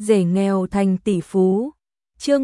rể nghèo thành tỷ phú. Chương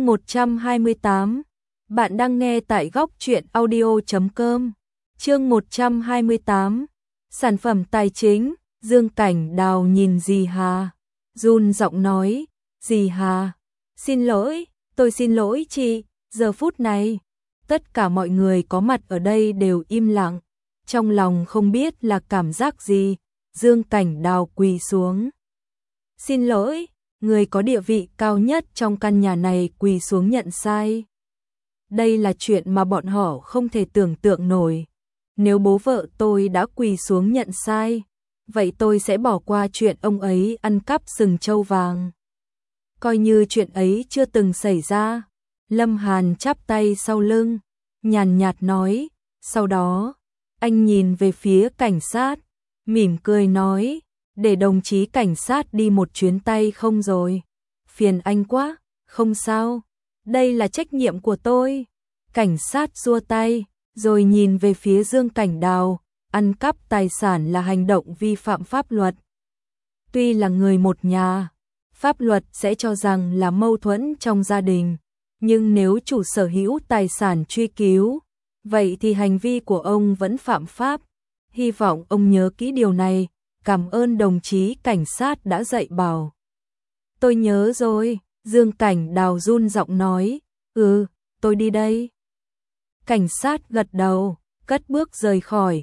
128. Bạn đang nghe tại góc truyện audio.com. Chương 128. Sản phẩm tài chính. Dương Cảnh Đào nhìn dì Hà, run giọng nói, dì Hà, xin lỗi, tôi xin lỗi chị. Giờ phút này, tất cả mọi người có mặt ở đây đều im lặng, trong lòng không biết là cảm giác gì. Dương Cảnh Đào quỳ xuống. Xin lỗi, người có địa vị cao nhất trong căn nhà này quỳ xuống nhận sai. Đây là chuyện mà bọn họ không thể tưởng tượng nổi. Nếu bố vợ tôi đã quỳ xuống nhận sai, vậy tôi sẽ bỏ qua chuyện ông ấy ăn cắp sừng trâu vàng. Coi như chuyện ấy chưa từng xảy ra. Lâm Hàn chắp tay sau lưng, nhàn nhạt nói, sau đó, anh nhìn về phía cảnh sát, mỉm cười nói, để đồng chí cảnh sát đi một chuyến tay không rồi. Phiền anh quá, không sao, đây là trách nhiệm của tôi. Cảnh sát xua tay, rồi nhìn về phía Dương Cảnh Đào, ăn cắp tài sản là hành động vi phạm pháp luật. Tuy là người một nhà, pháp luật sẽ cho rằng là mâu thuẫn trong gia đình, nhưng nếu chủ sở hữu tài sản truy cứu, vậy thì hành vi của ông vẫn phạm pháp. Hy vọng ông nhớ kỹ điều này, cảm ơn đồng chí cảnh sát đã dạy bảo. Tôi nhớ rồi, Dương Cảnh Đào run giọng nói, tôi đi đây. Cảnh sát gật đầu, cất bước rời khỏi,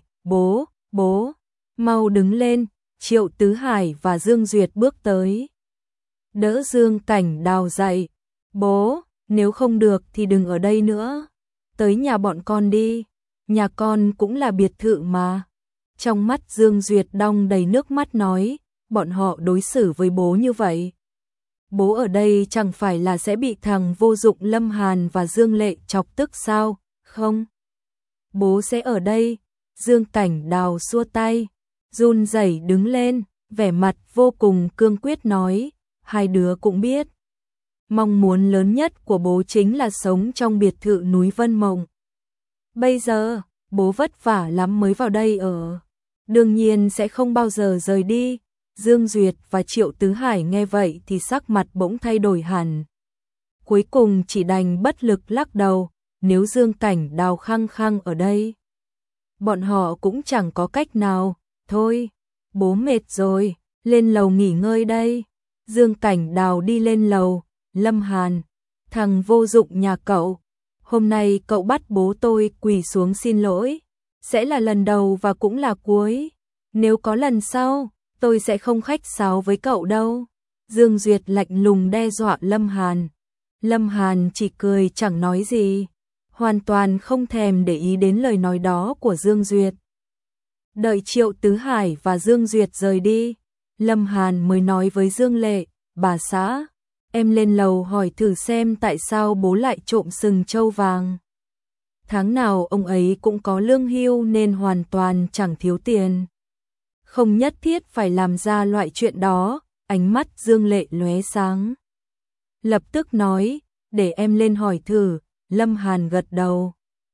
bố, mau đứng lên. Triệu Tứ Hải và Dương Duyệt bước tới, đỡ Dương Cảnh Đào dậy. Bố, nếu không được thì đừng ở đây nữa, tới nhà bọn con đi, nhà con cũng là biệt thự mà. Trong mắt Dương Duyệt đong đầy nước mắt nói, bọn họ đối xử với bố như vậy, bố ở đây chẳng phải là sẽ bị thằng vô dụng Lâm Hàn và Dương Lệ chọc tức sao? Không, bố sẽ ở đây. Dương Cảnh Đào xua tay, run rẩy đứng lên, vẻ mặt vô cùng cương quyết nói, hai đứa cũng biết, mong muốn lớn nhất của bố chính là sống trong biệt thự núi Vân Mộng. Bây giờ, bố vất vả lắm mới vào đây ở, đương nhiên sẽ không bao giờ rời đi. Dương Duyệt và Triệu Tứ Hải nghe vậy thì sắc mặt bỗng thay đổi hẳn. Cuối cùng chỉ đành bất lực lắc đầu, nếu Dương Cảnh Đào khăng khăng ở đây, bọn họ cũng chẳng có cách nào. Thôi, bố mệt rồi, lên lầu nghỉ ngơi đây. Dương Cảnh Đào đi lên lầu. Lâm Hàn, thằng vô dụng nhà cậu, hôm nay cậu bắt bố tôi quỳ xuống xin lỗi, sẽ là lần đầu và cũng là cuối. Nếu có lần sau, tôi sẽ không khách sáo với cậu đâu. Dương Duyệt lạnh lùng đe dọa Lâm Hàn. Lâm Hàn chỉ cười chẳng nói gì, hoàn toàn không thèm để ý đến lời nói đó của Dương Duyệt. Đợi Triệu Tứ Hải và Dương Duyệt rời đi, Lâm Hàn mới nói với Dương Lệ, bà xã, em lên lầu hỏi thử xem tại sao bố lại trộm sừng trâu vàng. Tháng nào ông ấy cũng có lương hưu nên hoàn toàn chẳng thiếu tiền. Không nhất thiết phải làm ra loại chuyện đó. Ánh mắt Dương Lệ lóe sáng, lập tức nói, để em lên hỏi thử. Lâm Hàn gật đầu.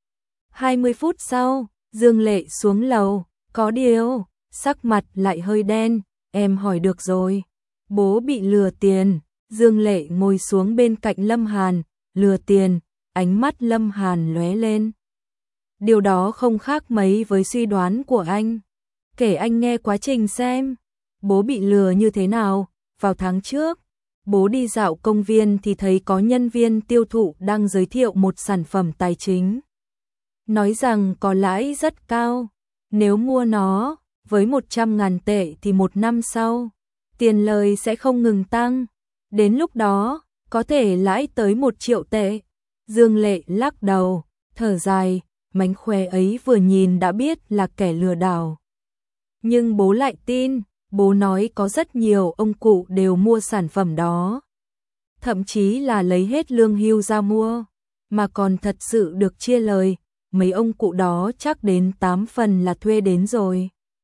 20 phút sau, Dương Lệ xuống lầu, có điều, sắc mặt lại hơi đen, em hỏi được rồi, bố bị lừa tiền. Dương Lệ ngồi xuống bên cạnh Lâm Hàn, lừa tiền. Ánh mắt Lâm Hàn lóe lên. Điều đó không khác mấy với suy đoán của anh. Kể anh nghe quá trình xem, bố bị lừa như thế nào. Vào tháng trước, bố đi dạo công viên thì thấy có nhân viên tiêu thụ đang giới thiệu một sản phẩm tài chính, nói rằng có lãi rất cao, nếu mua nó với 100.000 tệ thì một năm sau, tiền lời sẽ không ngừng tăng. Đến lúc đó, có thể lãi tới 1 triệu tệ. Dương Lệ lắc đầu, thở dài, mánh khóe ấy vừa nhìn đã biết là kẻ lừa đảo. Nhưng bố lại tin, bố nói có rất nhiều ông cụ đều mua sản phẩm đó. Thậm chí là lấy hết lương hưu ra mua, mà còn thật sự được chia lời, mấy ông cụ đó chắc đến 8 phần là thuê đến rồi.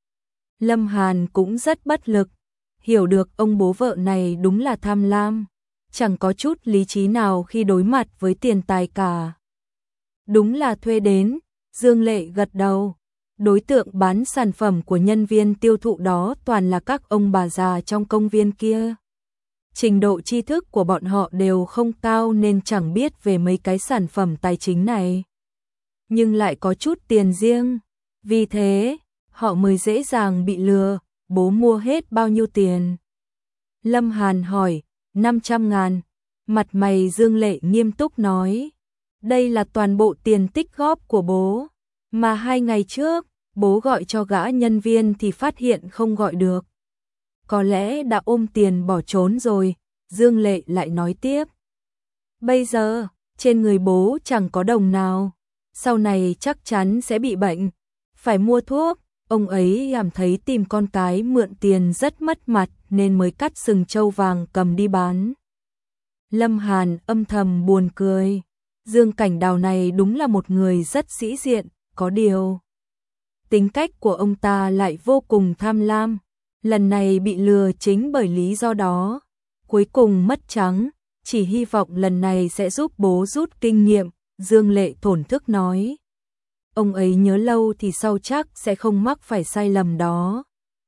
Lâm Hàn cũng rất bất lực, hiểu được ông bố vợ này đúng là tham lam, chẳng có chút lý trí nào khi đối mặt với tiền tài cả. Đúng là thuê đến. Dương Lệ gật đầu. Đối tượng bán sản phẩm của nhân viên tiêu thụ đó toàn là các ông bà già trong công viên kia. Trình độ tri thức của bọn họ đều không cao nên chẳng biết về mấy cái sản phẩm tài chính này. Nhưng lại có chút tiền riêng. Vì thế, họ mới dễ dàng bị lừa. Bố mua hết bao nhiêu tiền? Lâm Hàn hỏi. 500.000. Mặt mày Dương Lệ nghiêm túc nói. Đây là toàn bộ tiền tích góp của bố. Mà 2 ngày trước, bố gọi cho gã nhân viên thì phát hiện không gọi được. Có lẽ đã ôm tiền bỏ trốn rồi. Dương Lệ lại nói tiếp. Bây giờ, trên người bố chẳng có đồng nào. Sau này chắc chắn sẽ bị bệnh. Phải mua thuốc. Ông ấy cảm thấy tìm con cái mượn tiền rất mất mặt nên mới cắt sừng trâu vàng cầm đi bán. Lâm Hàn âm thầm buồn cười. Dương Cảnh Đào này đúng là một người rất sĩ diện, có điều. Tính cách của ông ta lại vô cùng tham lam. Lần này bị lừa chính bởi lý do đó. Cuối cùng mất trắng, chỉ hy vọng lần này sẽ giúp bố rút kinh nghiệm, Dương Lệ thổn thức nói. Ông ấy nhớ lâu thì sau chắc sẽ không mắc phải sai lầm đó.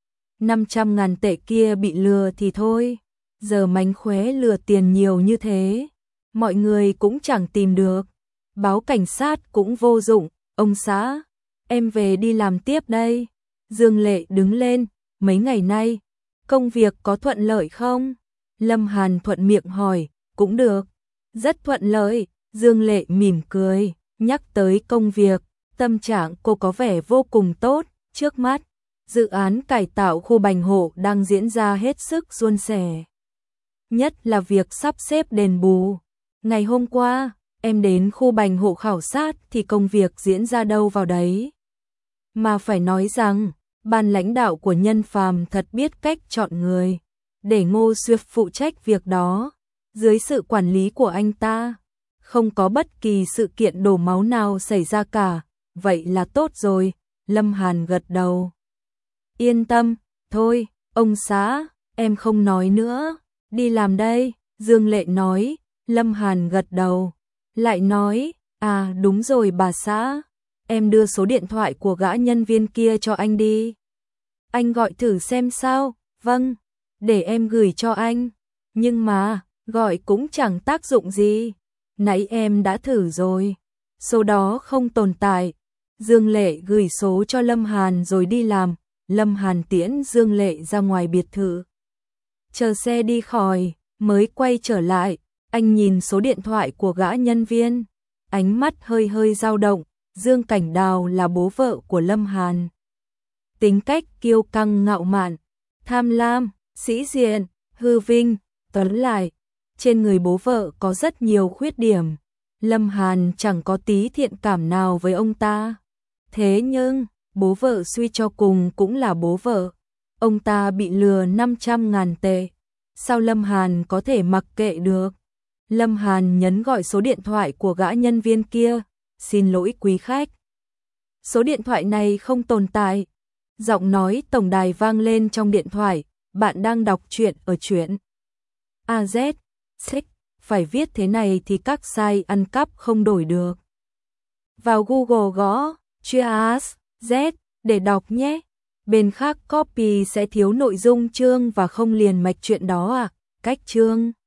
500.000 tệ kia bị lừa thì thôi, giờ mánh khóe lừa tiền nhiều như thế, mọi người cũng chẳng tìm được, báo cảnh sát cũng vô dụng, ông xã, em về đi làm tiếp đây. Dương Lệ đứng lên, mấy ngày nay, công việc có thuận lợi không? Lâm Hàn thuận miệng hỏi, cũng được, rất thuận lợi, Dương Lệ mỉm cười, nhắc tới công việc, tâm trạng cô có vẻ vô cùng tốt, trước mắt, dự án cải tạo khu Bành Hộ đang diễn ra hết sức suôn sẻ. Nhất là việc sắp xếp đền bù. Ngày hôm qua, em đến khu Bành Hộ khảo sát thì công việc diễn ra đâu vào đấy. Mà phải nói rằng, ban lãnh đạo của Nhân Phàm thật biết cách chọn người, để Ngô Xuyệp phụ trách việc đó. Dưới sự quản lý của anh ta, không có bất kỳ sự kiện đổ máu nào xảy ra cả. Vậy là tốt rồi, Lâm Hàn gật đầu. Yên tâm, thôi, ông xã, em không nói nữa, đi làm đây, Dương Lệ nói. Lâm Hàn gật đầu, lại nói, à đúng rồi bà xã, em đưa số điện thoại của gã nhân viên kia cho anh đi. Anh gọi thử xem sao, vâng, để em gửi cho anh, nhưng mà, gọi cũng chẳng tác dụng gì, nãy em đã thử rồi, số đó không tồn tại. Dương Lệ gửi số cho Lâm Hàn rồi đi làm. Lâm Hàn tiễn Dương Lệ ra ngoài biệt thự. Chờ xe đi khỏi, mới quay trở lại, anh nhìn số điện thoại của gã nhân viên, ánh mắt hơi hơi dao động. Dương Cảnh Đào là bố vợ của Lâm Hàn. Tính cách kiêu căng ngạo mạn, tham lam, sĩ diện, hư vinh, tóm lại, trên người bố vợ có rất nhiều khuyết điểm. Lâm Hàn chẳng có tí thiện cảm nào với ông ta. Thế nhưng, bố vợ suy cho cùng cũng là bố vợ. Ông ta bị lừa 500.000 tệ. Sao Lâm Hàn có thể mặc kệ được? Lâm Hàn nhấn gọi số điện thoại của gã nhân viên kia. Xin lỗi quý khách. Số điện thoại này không tồn tại. Giọng nói tổng đài vang lên trong điện thoại. Bạn đang đọc truyện ở truyện AZ. Phải viết thế này thì các site ăn cắp không đổi được. Vào Google gõ Cheers Z để đọc nhé. Bên khác copy sẽ thiếu nội dung chương và không liền mạch chuyện đó à? Cách chương